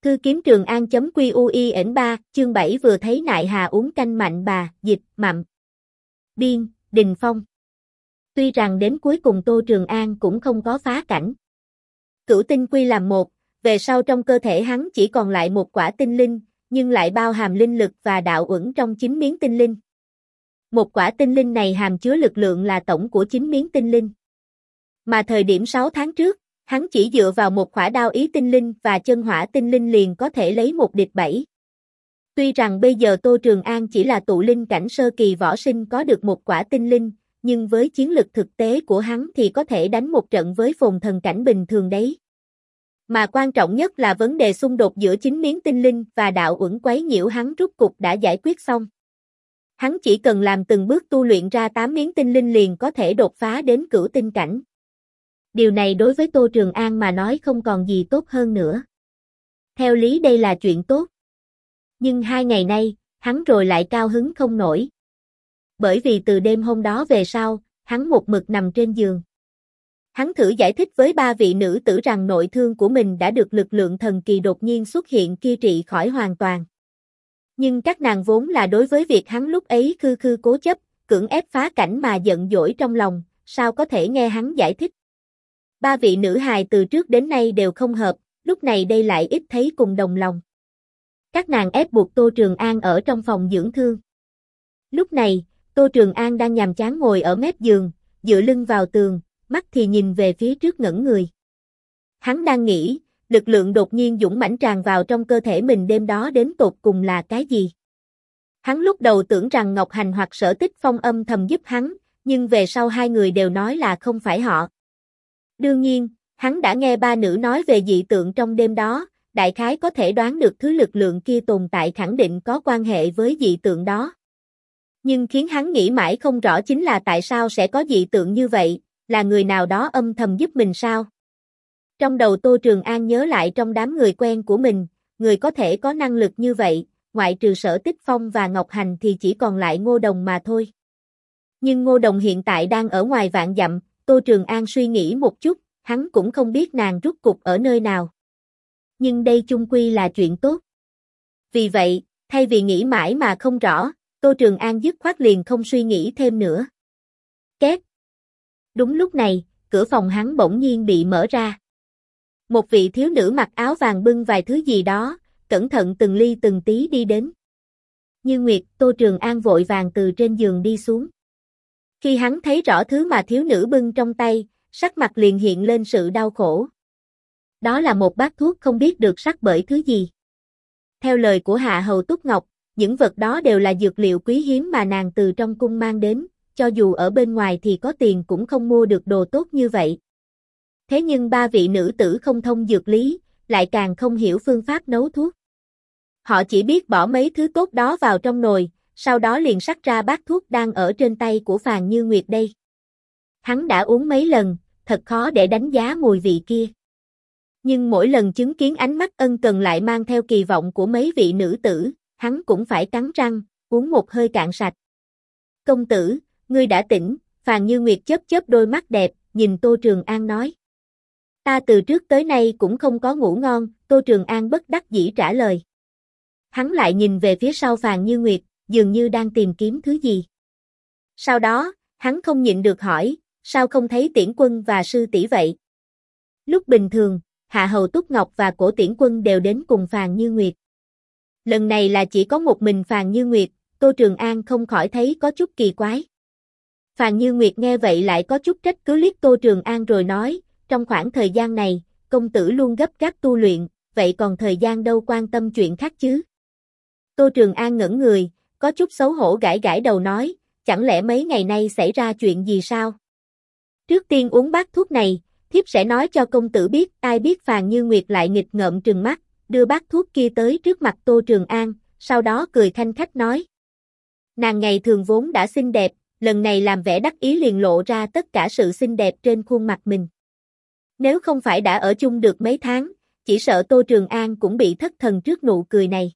Thư kiếm Trường An.quy 3, chương 7 vừa thấy nại hà uống canh mạnh bà, dịch, mặm. Biên, Đình Phong. Tuy rằng đến cuối cùng Tô Trường An cũng không có phá cảnh. Cửu tinh quy làm một, về sau trong cơ thể hắn chỉ còn lại một quả tinh linh, nhưng lại bao hàm linh lực và đạo uẩn trong 9 miếng tinh linh. Một quả tinh linh này hàm chứa lực lượng là tổng của 9 miếng tinh linh. Mà thời điểm 6 tháng trước, hắn chỉ dựa vào một khỏa đao ý tinh linh và chân hỏa tinh linh liền có thể lấy một địch 7. Tuy rằng bây giờ Tô Trường An chỉ là tụ linh cảnh sơ kỳ võ sinh có được một quả tinh linh, nhưng với chiến lực thực tế của hắn thì có thể đánh một trận với phồn thần cảnh bình thường đấy. Mà quan trọng nhất là vấn đề xung đột giữa 9 miếng tinh linh và đạo uẩn quấy nhiễu hắn rút cục đã giải quyết xong. Hắn chỉ cần làm từng bước tu luyện ra 8 miếng tinh linh liền có thể đột phá đến cửu tinh cảnh. Điều này đối với Tô Trường An mà nói không còn gì tốt hơn nữa. Theo lý đây là chuyện tốt. Nhưng 2 ngày nay, hắn rồi lại cao hứng không nổi. Bởi vì từ đêm hôm đó về sau, hắn một mực nằm trên giường. Hắn thử giải thích với 3 vị nữ tử rằng nội thương của mình đã được lực lượng thần kỳ đột nhiên xuất hiện kia trị khỏi hoàn toàn. Nhưng các nàng vốn là đối với việc hắn lúc ấy khư cố chấp, cưỡng ép phá cảnh mà giận dỗi trong lòng, sao có thể nghe hắn giải thích. 3 vị nữ hài từ trước đến nay đều không hợp, lúc này đây lại ít thấy cùng đồng lòng. Các nàng ép buộc Tô Trường An ở trong phòng dưỡng thương. Lúc này, Tô Trường An đang nhàm chán ngồi ở mép giường, dựa lưng vào tường, mắt thì nhìn về phía trước ngẩn người. Hắn đang nghĩ, lực lượng đột nhiên dũng mãnh tràn vào trong cơ thể mình đêm đó đến tột cùng là cái gì? Hắn lúc đầu tưởng rằng Ngọc Hành hoặc Sở Tích Phong âm thầm giúp hắn, nhưng về sau hai người đều nói là không phải họ. Đương nhiên, hắn đã nghe 3 nữ nói về dị tượng trong đêm đó, đại khái có thể đoán được thứ lực lượng kia tồn tại khẳng định có quan hệ với dị tượng đó. Nhưng khiến hắn nghĩ mãi không rõ chính là tại sao sẽ có dị tượng như vậy, là người nào đó âm thầm giúp mình sao? Trong đầu Tô Trường An nhớ lại trong đám người quen của mình, người có thể có năng lực như vậy, ngoại trừ Sở Tích Phong và Ngọc Hành thì chỉ còn lại Ngô Đồng mà thôi. Nhưng Ngô Đồng hiện tại đang ở ngoài vạn dặm, Tô Trường An suy nghĩ một chút, hắn cũng không biết nàng rút cục ở nơi nào. Nhưng đây chung quy là chuyện tốt. Vì vậy, thay vì nghĩ mãi mà không rõ, Tô Trường An dứt khoát liền không suy nghĩ thêm nữa. Két. Đúng lúc này, cửa phòng hắn bỗng nhiên bị mở ra. Một vị thiếu nữ mặc áo vàng bưng vài thứ gì đó, cẩn thận từng ly từng tí đi đến. Như Nguyệt, Tô Trường An vội vàng từ trên giường đi xuống. Khi hắn thấy rõ thứ mà thiếu nữ bưng trong tay, sắc mặt liền hiện lên sự đau khổ. Đó là một bát thuốc không biết được sắc bởi thứ gì. Theo lời của Hạ Hầu Túc Ngọc, những vật đó đều là dược liệu quý hiếm mà nàng từ trong cung mang đến, cho dù ở bên ngoài thì có tiền cũng không mua được đồ tốt như vậy. Thế nhưng 3 vị nữ tử không thông dược lý, lại càng không hiểu phương pháp nấu thuốc. Họ chỉ biết bỏ mấy thứ tốt đó vào trong nồi, sau đó liền xắt ra bát thuốc đang ở trên tay của Phàn Như Nguyệt đây. Hắn đã uống mấy lần, thật khó để đánh giá mùi vị kia. Nhưng mỗi lần chứng kiến ánh mắt ân cần lại mang theo kỳ vọng của mấy vị nữ tử, hắn cũng phải cắn răng, uống một hơi cạn sạch. Công tử, ngươi đã tỉnh, Phàn Như Nguyệt chớp chớp đôi mắt đẹp, nhìn Tô Trường An nói. Ta từ trước tới nay cũng không có ngủ ngon, Tô Trường An bất đắc dĩ trả lời. Hắn lại nhìn về phía sau Phàn Như Nguyệt, dường như đang tìm kiếm thứ gì. Sau đó, hắn không nhịn được hỏi, sao không thấy Tiễn Quân và sư tỷ vậy? Lúc bình thường, Hạ Hầu Túc Ngọc và Cổ Tiễn Quân đều đến cùng Phàn Như Nguyệt. Lần này là chỉ có một mình Phàn Như Nguyệt, Tô Trường An không khỏi thấy có chút kỳ quái. Phàn Như Nguyệt nghe vậy lại có chút trách cứ liếc Tô Trường An rồi nói, trong khoảng thời gian này, công tử luôn gấp gáp tu luyện, vậy còn thời gian đâu quan tâm chuyện khác chứ? Tô Trường An ngẩn người, có chút xấu hổ gãi gãi đầu nói, chẳng lẽ mấy ngày nay xảy ra chuyện gì sao? Trước tiên uống bát thuốc này, thiếp sẽ nói cho công tử biết, ai biết Phàn Như Nguyệt lại nghịch ngợm trừng mắt, đưa bát thuốc kia tới trước mặt Tô Trường An, sau đó cười khanh khách nói. Nàng ngày thường vốn đã xinh đẹp, lần này làm vẻ đắc ý liền lộ ra tất cả sự xinh đẹp trên khuôn mặt mình. Nếu không phải đã ở chung được mấy tháng, chỉ sợ Tô Trường An cũng bị thất thần trước nụ cười này.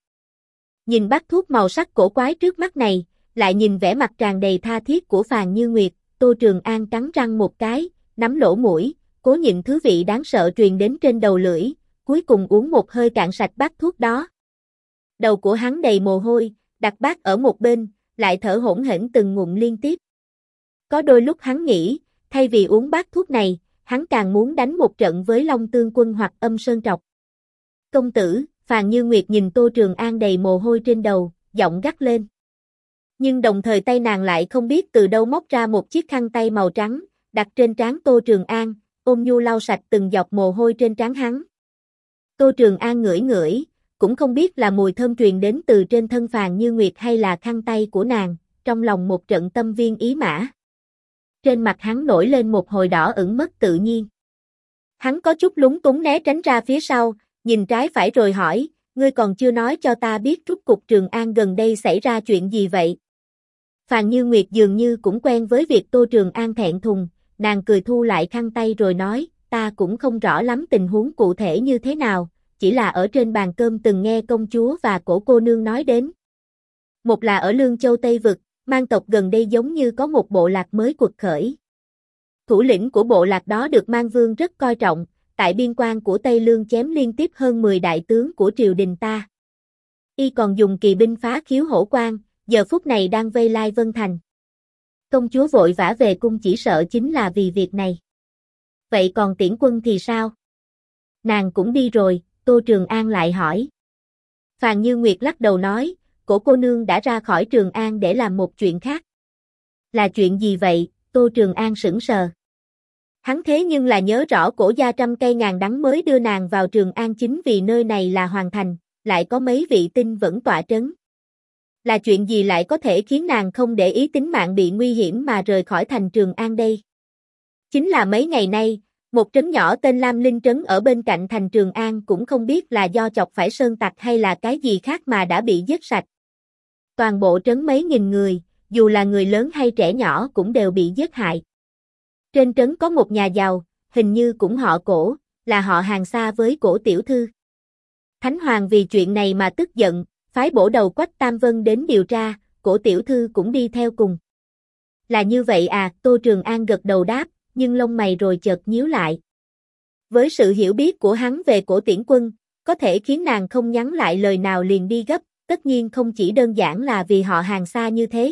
Nhìn bát thuốc màu sắc cổ quái trước mắt này, lại nhìn vẻ mặt tràn đầy tha thiết của Phàn Như Nguyệt, Tô Trường An cắn răng một cái, nắm lỗ mũi, cố nhịn thứ vị đáng sợ truyền đến trên đầu lưỡi, cuối cùng uống một hơi cạn sạch bát thuốc đó. Đầu của hắn đầy mồ hôi, đặt bát ở một bên, lại thở hổn hển từng ngụm liên tiếp. Có đôi lúc hắn nghĩ, thay vì uống bát thuốc này, hắn càng muốn đánh một trận với Long Tương Quân hoặc Âm Sơn Trọc. Công tử, Phàn Như Nguyệt nhìn Tô Trường An đầy mồ hôi trên đầu, giọng gắt lên. Nhưng đồng thời tay nàng lại không biết từ đâu móc ra một chiếc khăn tay màu trắng, đặt trên trán Tô Trường An, ôm nhu lau sạch từng giọt mồ hôi trên trán hắn. Tô Trường An ngửi ngửi, cũng không biết là mùi thơm truyền đến từ trên thân Phàn Như Nguyệt hay là khăn tay của nàng, trong lòng một trận tâm viên ý mã. Trên mặt hắn nổi lên một hồi đỏ ửng mất tự nhiên. Hắn có chút lúng túng né tránh ra phía sau, nhìn trái phải rồi hỏi, ngươi còn chưa nói cho ta biết rốt cuộc Trường An gần đây xảy ra chuyện gì vậy? Phàn Như Nguyệt dường như cũng quen với việc Tô Trường An thẹn thùng, nàng cười thu lại khăn tay rồi nói, ta cũng không rõ lắm tình huống cụ thể như thế nào, chỉ là ở trên bàn cơm từng nghe công chúa và cổ cô nương nói đến. Một là ở Lương Châu Tây Vực, Mang tộc gần đây giống như có một bộ lạc mới quật khởi. Thủ lĩnh của bộ lạc đó được Mang Vương rất coi trọng, tại biên quan của Tây Lương chém liên tiếp hơn 10 đại tướng của triều đình ta. Y còn dùng kỳ binh phá khiếu hổ quan, giờ phút này đang vây Lai Vân Thành. Công chúa vội vã về cung chỉ sợ chính là vì việc này. Vậy còn Tiễn Quân thì sao? Nàng cũng đi rồi, Tô Trường An lại hỏi. Phàn Như Nguyệt lắc đầu nói, cổ cô nương đã ra khỏi Trường An để làm một chuyện khác. Là chuyện gì vậy? Tô Trường An sững sờ. Hắn thế nhưng là nhớ rõ cổ gia trăm cây ngàn đắng mới đưa nàng vào Trường An chính vì nơi này là hoàng thành, lại có mấy vị tinh vẫn tọa trấn. Là chuyện gì lại có thể khiến nàng không để ý tính mạng bị nguy hiểm mà rời khỏi thành Trường An đây? Chính là mấy ngày nay, một trấn nhỏ tên Lam Linh Trấn ở bên cạnh thành Trường An cũng không biết là do chọc phải sơn tặc hay là cái gì khác mà đã bị giết sạch. Toàn bộ trấn mấy nghìn người, dù là người lớn hay trẻ nhỏ cũng đều bị giết hại. Trên trấn có một nhà giàu, hình như cũng họ Cổ, là họ hàng xa với Cổ tiểu thư. Thánh Hoàng vì chuyện này mà tức giận, phái bổ đầu Quách Tam Vân đến điều tra, Cổ tiểu thư cũng đi theo cùng. Là như vậy à? Tô Trường An gật đầu đáp, nhưng lông mày rồi chợt nhíu lại. Với sự hiểu biết của hắn về Cổ Tiễn Quân, có thể khiến nàng không nhắn lại lời nào liền đi gấp, tất nhiên không chỉ đơn giản là vì họ hàng xa như thế.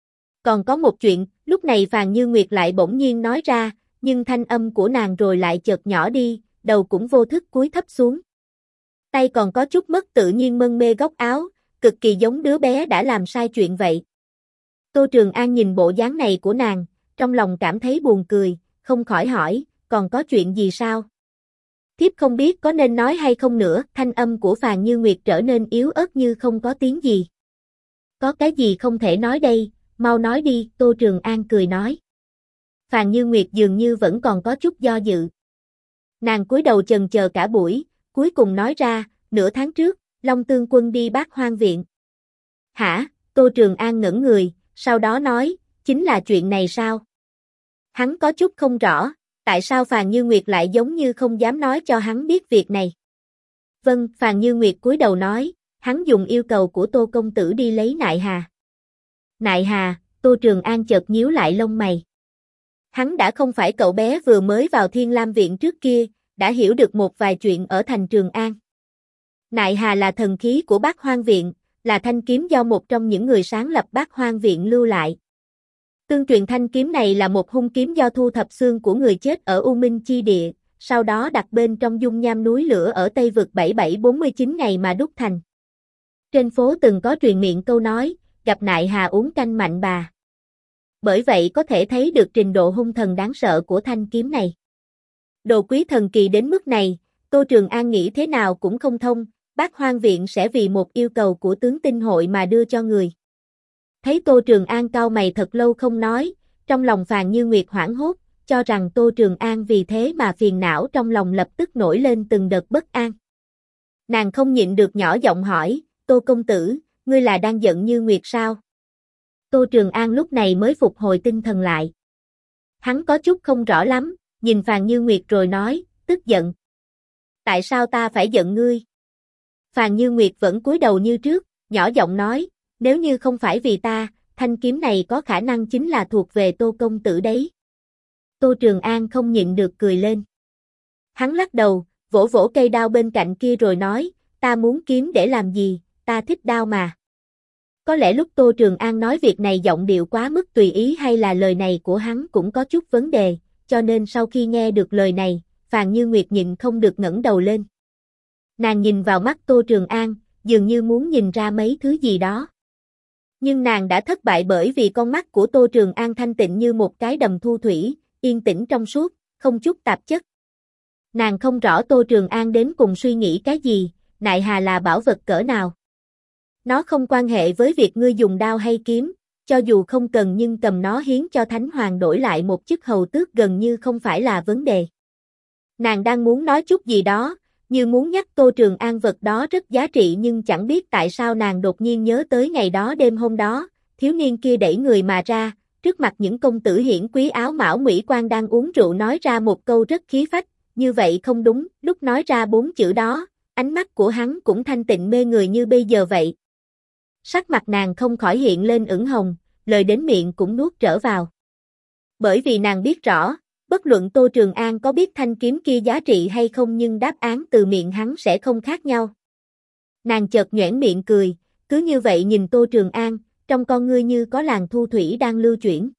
Còn có một chuyện, lúc này Phàn Như Nguyệt lại bỗng nhiên nói ra, nhưng thanh âm của nàng rồi lại chợt nhỏ đi, đầu cũng vô thức cúi thấp xuống. Tay còn có chút mất tự nhiên mân mê góc áo, cực kỳ giống đứa bé đã làm sai chuyện vậy. Tô Trường An nhìn bộ dáng này của nàng, trong lòng cảm thấy buồn cười, không khỏi hỏi, còn có chuyện gì sao? Thiếp không biết có nên nói hay không nữa, thanh âm của Phàn Như Nguyệt trở nên yếu ớt như không có tiếng gì. Có cái gì không thể nói đây, mau nói đi, Tô Trường An cười nói. Phàn Như Nguyệt dường như vẫn còn có chút do dự. Nàng cúi đầu chần chờ cả buổi, cuối cùng nói ra, nửa tháng trước, Long Tương Quân đi Bát Hoang Viện. Hả? Tô Trường An ngẩn người, sau đó nói, chính là chuyện này sao? Hắn có chút không rõ, tại sao Phàn Như Nguyệt lại giống như không dám nói cho hắn biết việc này. Vâng, Phàn Như Nguyệt cúi đầu nói, hắn dùng yêu cầu của Tô công tử đi lấy Nại Hà. Nại Hà? Tô Trường An chợt nhíu lại lông mày. Hắn đã không phải cậu bé vừa mới vào Thiên Lam Viện trước kia, đã hiểu được một vài chuyện ở thành Trường An. Nại Hà là thần khí của Bát Hoang Viện, là thanh kiếm do một trong những người sáng lập Bát Hoang Viện lưu lại. Tương truyền thanh kiếm này là một hung kiếm do thu thập xương của người chết ở U Minh Chi Địa, sau đó đặt bên trong dung nham núi lửa ở Tây Vực 7749 ngày mà đúc thành. Trên phố từng có truyền miệng câu nói, gặp Nại Hà uống canh mạnh bà. Bởi vậy có thể thấy được trình độ hung thần đáng sợ của thanh kiếm này. Đồ quý thần kỳ đến mức này, Tô Trường An nghĩ thế nào cũng không thông, Bát Hoang Viện sẽ vì một yêu cầu của tướng tinh hội mà đưa cho người. Thấy Tô Trường An cau mày thật lâu không nói, trong lòng Phàn Như Nguyệt hoảng hốt, cho rằng Tô Trường An vì thế mà phiền não trong lòng lập tức nổi lên từng đợt bất an. Nàng không nhịn được nhỏ giọng hỏi, Tô công tử, ngươi là đang giận Như Nguyệt sao? Tô Trường An lúc này mới phục hồi tinh thần lại. Hắn có chút không rõ lắm, nhìn Phàn Như Nguyệt rồi nói, tức giận. Tại sao ta phải giận ngươi? Phàn Như Nguyệt vẫn cúi đầu như trước, nhỏ giọng nói, nếu như không phải vì ta, thanh kiếm này có khả năng chính là thuộc về Tô công tử đấy. Tô Trường An không nhịn được cười lên. Hắn lắc đầu, vỗ vỗ cây đao bên cạnh kia rồi nói, ta muốn kiếm để làm gì, ta thích đao mà. Có lẽ lúc Tô Trường An nói việc này giọng điệu quá mức tùy ý hay là lời này của hắn cũng có chút vấn đề, cho nên sau khi nghe được lời này, Phàn Như Nguyệt nhịn không được ngẩng đầu lên. Nàng nhìn vào mắt Tô Trường An, dường như muốn nhìn ra mấy thứ gì đó. Nhưng nàng đã thất bại bởi vì con mắt của Tô Trường An thanh tịnh như một cái đầm thu thủy, yên tĩnh trong suốt, không chút tạp chất. Nàng không rõ Tô Trường An đến cùng suy nghĩ cái gì, nại hà là bảo vật cỡ nào. Nó không quan hệ với việc ngươi dùng đao hay kiếm, cho dù không cần nhưng cầm nó hiến cho Thánh Hoàng đổi lại một chức hầu tước gần như không phải là vấn đề. Nàng đang muốn nói chút gì đó, như muốn nhắc Tô Trường An vật đó rất giá trị nhưng chẳng biết tại sao nàng đột nhiên nhớ tới ngày đó đêm hôm đó, thiếu niên kia đẩy người mà ra, trước mặt những công tử hiển quý áo mão mỹ quan đang uống rượu nói ra một câu rất khí phách, như vậy không đúng, lúc nói ra 4 chữ đó, ánh mắt của hắn cũng thanh tịnh mê người như bây giờ vậy. Sắc mặt nàng không khỏi hiện lên ửng hồng, lời đến miệng cũng nuốt trở vào. Bởi vì nàng biết rõ, bất luận Tô Trường An có biết thanh kiếm kia giá trị hay không nhưng đáp án từ miệng hắn sẽ không khác nhau. Nàng chợt nhoẻn miệng cười, cứ như vậy nhìn Tô Trường An, trong con ngươi như có làn thu thủy đang lưu chuyển.